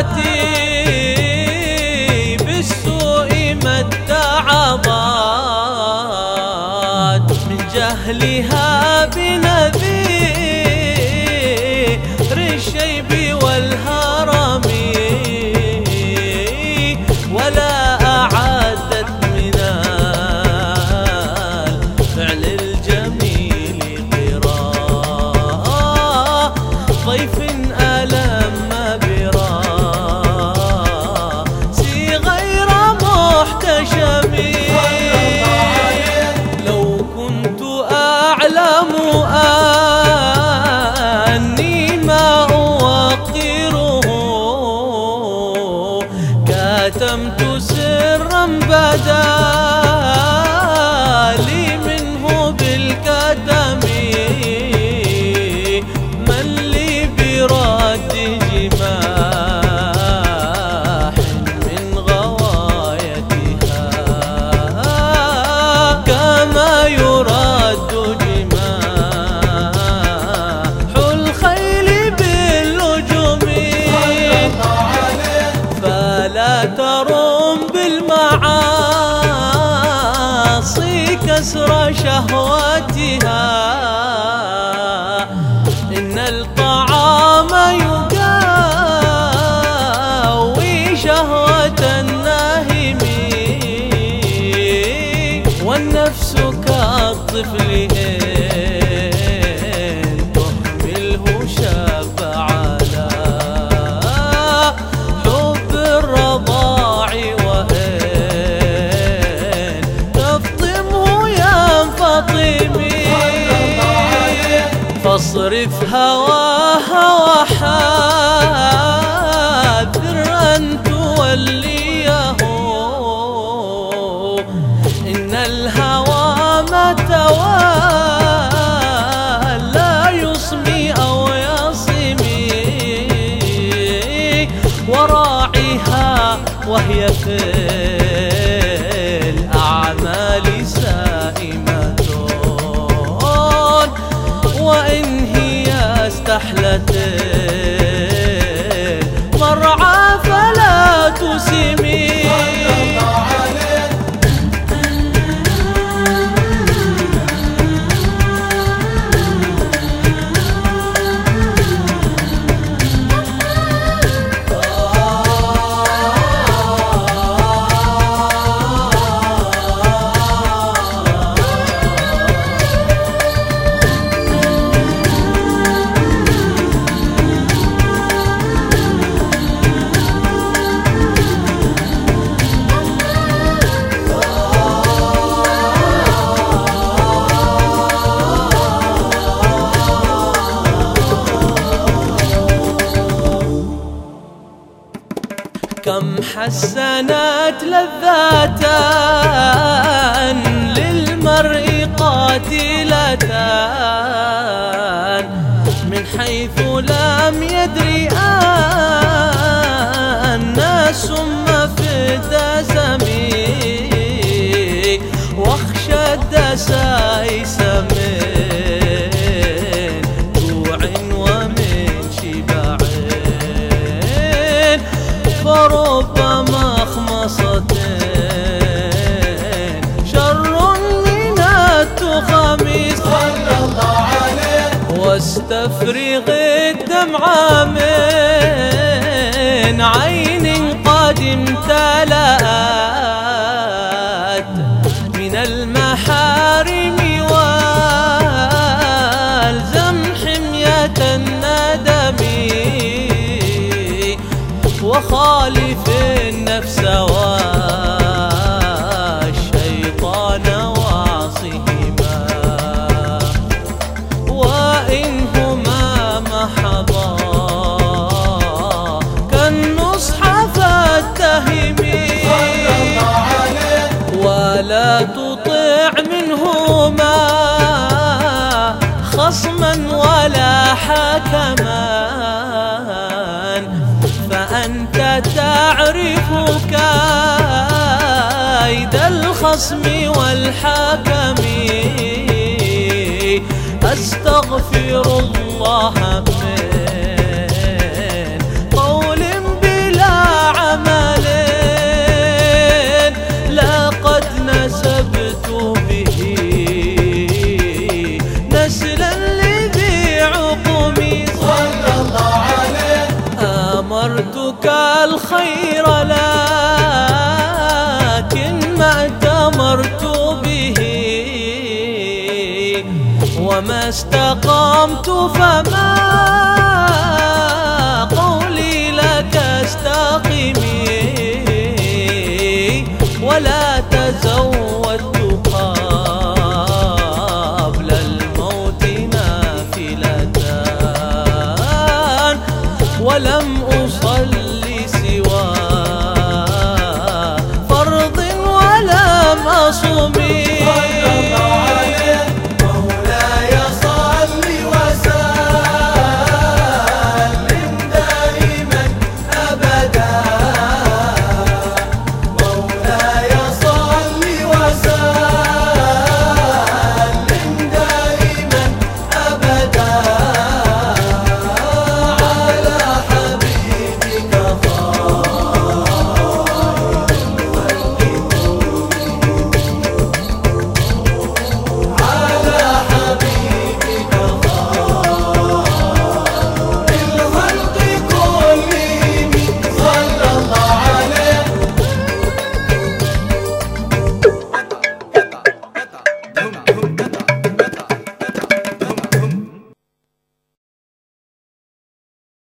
شهواتي بالسوء مد عضات من جهلها بنذير الشيب والهرم ولا أعدت من الفعل الجميل قراء ضيف ألم براسي غير محتشم لو كنت أعلم أني ما أوقره كتمت سرا بدا لي منه بالكتم من لي برد جماح من غوايتها كما يرد جماح الخيل باللجم فلا ترم بالمعاصي كسر شهوتها إن الطعام يقاوي شهوة الناهم والنفس كالطفل إن تهمله شاب على حب الرضاع وإن تفطمه ينفطم فاصرف هواها وحاذر أن توليه إن الهوى متى لا يصمي أو يصمي وراعيها وهي في الأعمال سائمة وإن هي استحلت المرعى فلا تسمي كم حسنت لذة للمرء قاتلة من حيث لم يدري أن سم في الدسم واخشى الدسائس من جوع ومن شبع فرب مخمصة شر من التخم واستفرغ الدمع من عين قد امتلأت من المحارم والزم حمية الندم وخالف النفس والشيطان وعصهما وإنهما محضا كالنصح فاتهم ولا تطع منهما خصما ولا حكما فأنت تعرف كيد الخصم والحكم أستغفر الله من قول بلا الخير لكن ما ائتمرت به وما استقمت فما